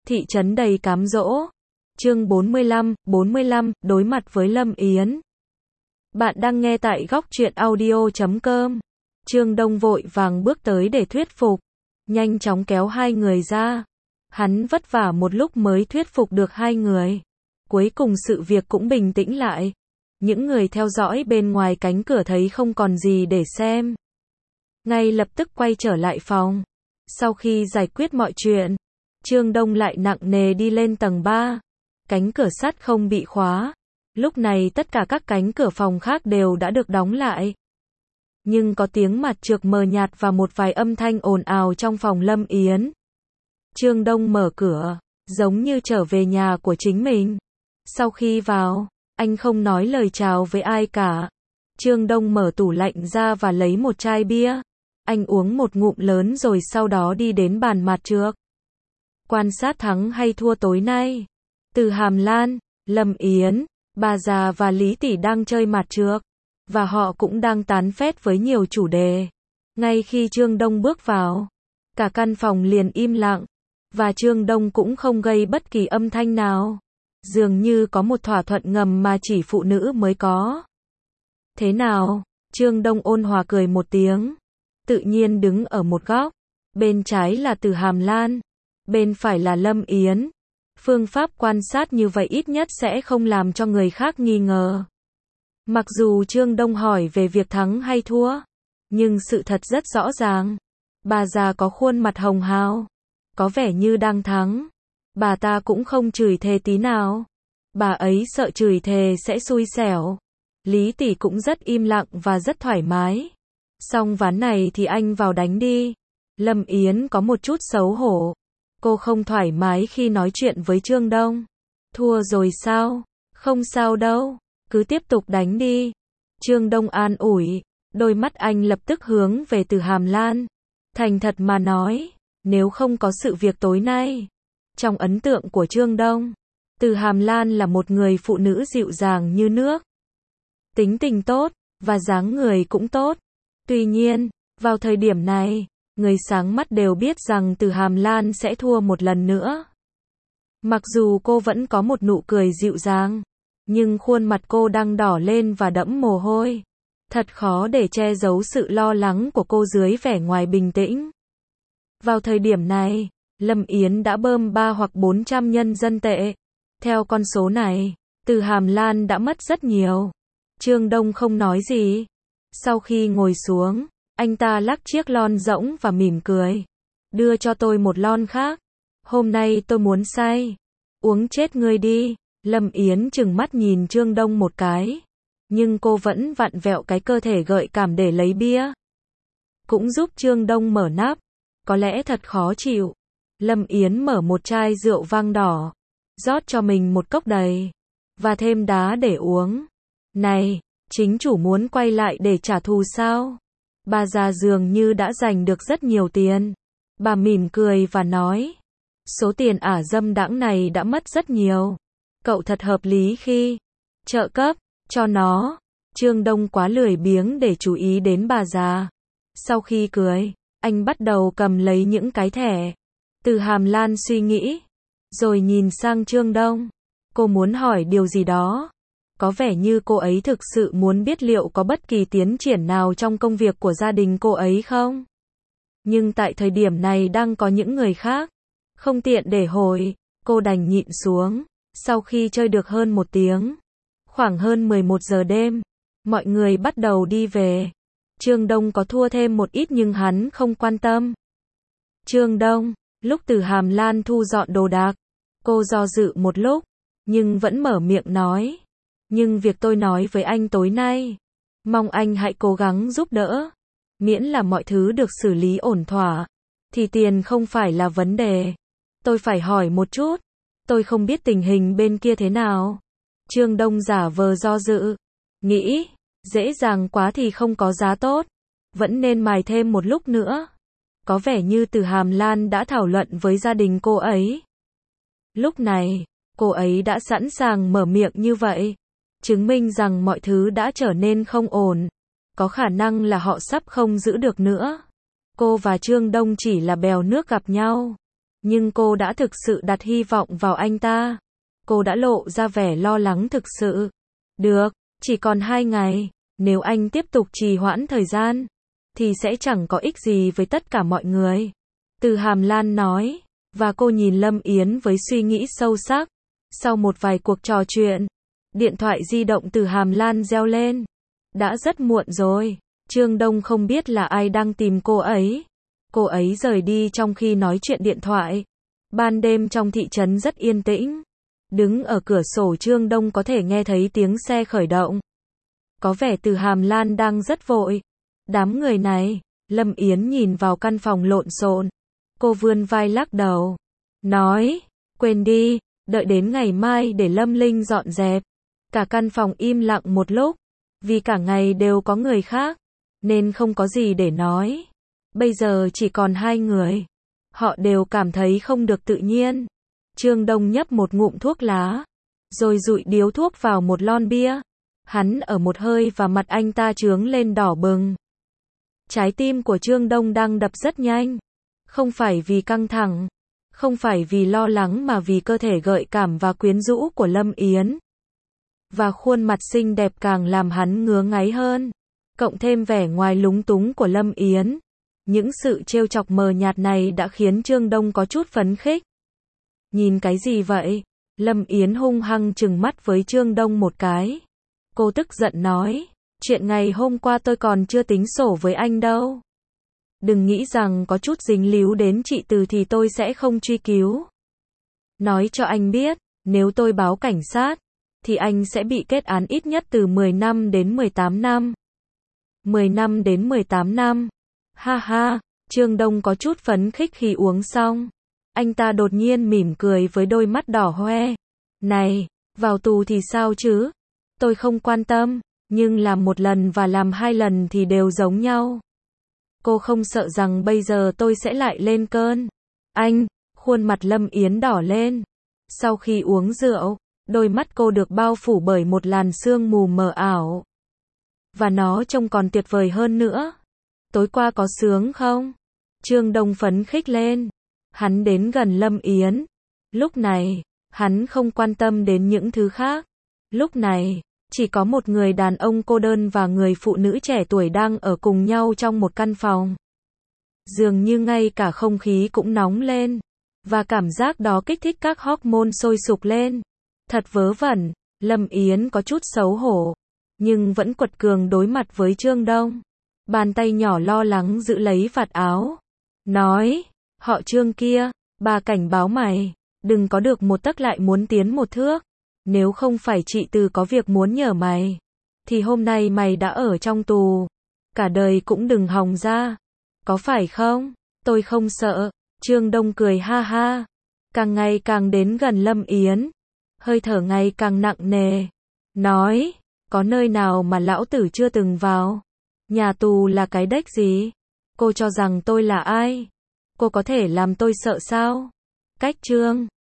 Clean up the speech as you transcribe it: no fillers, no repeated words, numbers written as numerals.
Thị trấn đầy cám dỗ. Chương 45, đối mặt với Lâm Yến. Bạn đang nghe tại góc truyện audio.com. Trương Đông vội vàng bước tới để thuyết phục, nhanh chóng kéo hai người ra. Hắn vất vả một lúc mới thuyết phục được hai người. Cuối cùng sự việc cũng bình tĩnh lại. Những người theo dõi bên ngoài cánh cửa thấy không còn gì để xem, ngay lập tức quay trở lại phòng. Sau khi giải quyết mọi chuyện, Trương Đông lại nặng nề đi lên tầng 3. Cánh cửa sắt không bị khóa. Lúc này tất cả các cánh cửa phòng khác đều đã được đóng lại. Nhưng có tiếng mặt trược mờ nhạt và một vài âm thanh ồn ào trong phòng Lâm Yến. Trương Đông mở cửa, giống như trở về nhà của chính mình. Sau khi vào, anh không nói lời chào với ai cả. Trương Đông mở tủ lạnh ra và lấy một chai bia. Anh uống một ngụm lớn rồi sau đó đi đến bàn mặt trược. Quan sát thắng hay thua tối nay. Từ Hàm Lan, Lâm Yến, bà già và Lý Tỷ đang chơi mặt trược. Và họ cũng đang tán phét với nhiều chủ đề. Ngay khi Trương Đông bước vào, cả căn phòng liền im lặng. Và Trương Đông cũng không gây bất kỳ âm thanh nào. Dường như có một thỏa thuận ngầm mà chỉ phụ nữ mới có. Thế nào? Trương Đông ôn hòa cười một tiếng. Tự nhiên đứng ở một góc. Bên trái là Từ Hàm Lan. Bên phải là Lâm Yến. Phương pháp quan sát như vậy ít nhất sẽ không làm cho người khác nghi ngờ. Mặc dù Trương Đông hỏi về việc thắng hay thua, nhưng sự thật rất rõ ràng. Bà già có khuôn mặt hồng hào, có vẻ như đang thắng. Bà ta cũng không chửi thề tí nào. Bà ấy sợ chửi thề sẽ xui xẻo. Lý Tỷ cũng rất im lặng và rất thoải mái. Xong ván này thì anh vào đánh đi. Lâm Yến có một chút xấu hổ. Cô không thoải mái khi nói chuyện với Trương Đông. Thua rồi sao? Không sao đâu. Cứ tiếp tục đánh đi. Trương Đông an ủi. Đôi mắt anh lập tức hướng về Từ Hàm Lan. Thành thật mà nói, nếu không có sự việc tối nay. Trong ấn tượng của Trương Đông, Từ Hàm Lan là một người phụ nữ dịu dàng như nước. Tính tình tốt, và dáng người cũng tốt. Tuy nhiên, vào thời điểm này, người sáng mắt đều biết rằng Từ Hàm Lan sẽ thua một lần nữa. Mặc dù cô vẫn có một nụ cười dịu dàng, nhưng khuôn mặt cô đang đỏ lên và đẫm mồ hôi. Thật khó để che giấu sự lo lắng của cô dưới vẻ ngoài bình tĩnh. Vào thời điểm này, Lâm Yến đã bơm 3 hoặc 400 nhân dân tệ. Theo con số này, Từ Hàm Lan đã mất rất nhiều. Trương Đông không nói gì. Sau khi ngồi xuống, anh ta lắc chiếc lon rỗng và mỉm cười. Đưa cho tôi một lon khác. Hôm nay tôi muốn say. Uống chết ngươi đi. Lâm Yến trừng mắt nhìn Trương Đông một cái. Nhưng cô vẫn vặn vẹo cái cơ thể gợi cảm để lấy bia. Cũng giúp Trương Đông mở nắp. Có lẽ thật khó chịu. Lâm Yến mở một chai rượu vang đỏ. Rót cho mình một cốc đầy. Và thêm đá để uống. Này, chính chủ muốn quay lại để trả thù sao? Bà già dường như đã giành được rất nhiều tiền. Bà mỉm cười và nói. Số tiền ả dâm đãng này đã mất rất nhiều. Cậu thật hợp lý khi trợ cấp cho nó. Trương Đông quá lười biếng để chú ý đến bà già. Sau khi cười, anh bắt đầu cầm lấy những cái thẻ. Từ Hàm Lan suy nghĩ, rồi nhìn sang Trương Đông. Cô muốn hỏi điều gì đó. Có vẻ như cô ấy thực sự muốn biết liệu có bất kỳ tiến triển nào trong công việc của gia đình cô ấy không. Nhưng tại thời điểm này đang có những người khác. Không tiện để hỏi, cô đành nhịn xuống. Sau khi chơi được hơn 1 tiếng, khoảng hơn 11 giờ đêm, mọi người bắt đầu đi về. Trương Đông có thua thêm một ít nhưng hắn không quan tâm. Trương Đông, lúc Từ Hàm Lan thu dọn đồ đạc, cô do dự một lúc, nhưng vẫn mở miệng nói. Nhưng việc tôi nói với anh tối nay, mong anh hãy cố gắng giúp đỡ. Miễn là mọi thứ được xử lý ổn thỏa, thì tiền không phải là vấn đề. Tôi phải hỏi một chút, tôi không biết tình hình bên kia thế nào. Trương Đông giả vờ do dự, nghĩ, dễ dàng quá thì không có giá tốt, vẫn nên mài thêm một lúc nữa. Có vẻ như Từ Hàm Lan đã thảo luận với gia đình cô ấy. Lúc này, cô ấy đã sẵn sàng mở miệng như vậy, chứng minh rằng mọi thứ đã trở nên không ổn. Có khả năng là họ sắp không giữ được nữa. Cô và Trương Đông chỉ là bèo nước gặp nhau. Nhưng cô đã thực sự đặt hy vọng vào anh ta. Cô đã lộ ra vẻ lo lắng thực sự. Được, chỉ còn 2 ngày, nếu anh tiếp tục trì hoãn thời gian, thì sẽ chẳng có ích gì với tất cả mọi người. Từ Hàm Lan nói, và cô nhìn Lâm Yến với suy nghĩ sâu sắc. Sau một vài cuộc trò chuyện, điện thoại di động Từ Hàm Lan reo lên. Đã rất muộn rồi, Trương Đông không biết là ai đang tìm cô ấy. Cô ấy rời đi trong khi nói chuyện điện thoại. Ban đêm trong thị trấn rất yên tĩnh. Đứng ở cửa sổ Trương Đông có thể nghe thấy tiếng xe khởi động. Có vẻ Từ Hàm Lan đang rất vội. Đám người này, Lâm Yến nhìn vào căn phòng lộn xộn. Cô vươn vai lắc đầu. Nói, quên đi, đợi đến ngày mai để Lâm Linh dọn dẹp. Cả căn phòng im lặng một lúc. Vì cả ngày đều có người khác, nên không có gì để nói. Bây giờ chỉ còn 2 người. Họ đều cảm thấy không được tự nhiên. Trương Đông nhấp một ngụm thuốc lá, rồi dụi điếu thuốc vào một lon bia. Hắn ở một hơi và mặt anh ta chướng lên đỏ bừng. Trái tim của Trương Đông đang đập rất nhanh. Không phải vì căng thẳng, không phải vì lo lắng mà vì cơ thể gợi cảm và quyến rũ của Lâm Yến. Và khuôn mặt xinh đẹp càng làm hắn ngứa ngáy hơn. Cộng thêm vẻ ngoài lúng túng của Lâm Yến. Những sự trêu chọc mờ nhạt này đã khiến Trương Đông có chút phấn khích. Nhìn cái gì vậy? Lâm Yến hung hăng trừng mắt với Trương Đông một cái. Cô tức giận nói, chuyện ngày hôm qua tôi còn chưa tính sổ với anh đâu. Đừng nghĩ rằng có chút dính líu đến chị Từ thì tôi sẽ không truy cứu. Nói cho anh biết, nếu tôi báo cảnh sát, thì anh sẽ bị kết án ít nhất từ 10 năm đến 18 năm. 10 năm đến 18 năm. Ha ha, Trương Đông có chút phấn khích khi uống xong. Anh ta đột nhiên mỉm cười với đôi mắt đỏ hoe. Này, vào tù thì sao chứ? Tôi không quan tâm, nhưng làm 1 lần và làm 2 lần thì đều giống nhau. Cô không sợ rằng bây giờ tôi sẽ lại lên cơn. Anh, khuôn mặt Lâm Yến đỏ lên. Sau khi uống rượu, đôi mắt cô được bao phủ bởi một làn sương mù mờ ảo. Và nó trông còn tuyệt vời hơn nữa. Tối qua có sướng không? Trương Đông phấn khích lên. Hắn đến gần Lâm Yến. Lúc này, hắn không quan tâm đến những thứ khác. Lúc này, chỉ có một người đàn ông cô đơn và người phụ nữ trẻ tuổi đang ở cùng nhau trong một căn phòng. Dường như ngay cả không khí cũng nóng lên. Và cảm giác đó kích thích các hormone sôi sục lên. Thật vớ vẩn, Lâm Yến có chút xấu hổ. Nhưng vẫn quật cường đối mặt với Trương Đông. Bàn tay nhỏ lo lắng giữ lấy vạt áo. Nói, họ Trương kia, bà cảnh báo mày, đừng có được một tấc lại muốn tiến một thước. Nếu không phải chị Từ có việc muốn nhờ mày, thì hôm nay mày đã ở trong tù. Cả đời cũng đừng hòng ra. Có phải không? Tôi không sợ. Trương Đông cười ha ha. Càng ngày càng đến gần Lâm Yến. Hơi thở ngày càng nặng nề. Nói, có nơi nào mà lão tử chưa từng vào? Nhà tù là cái đếch gì? Cô cho rằng tôi là ai? Cô có thể làm tôi sợ sao? Cách Trương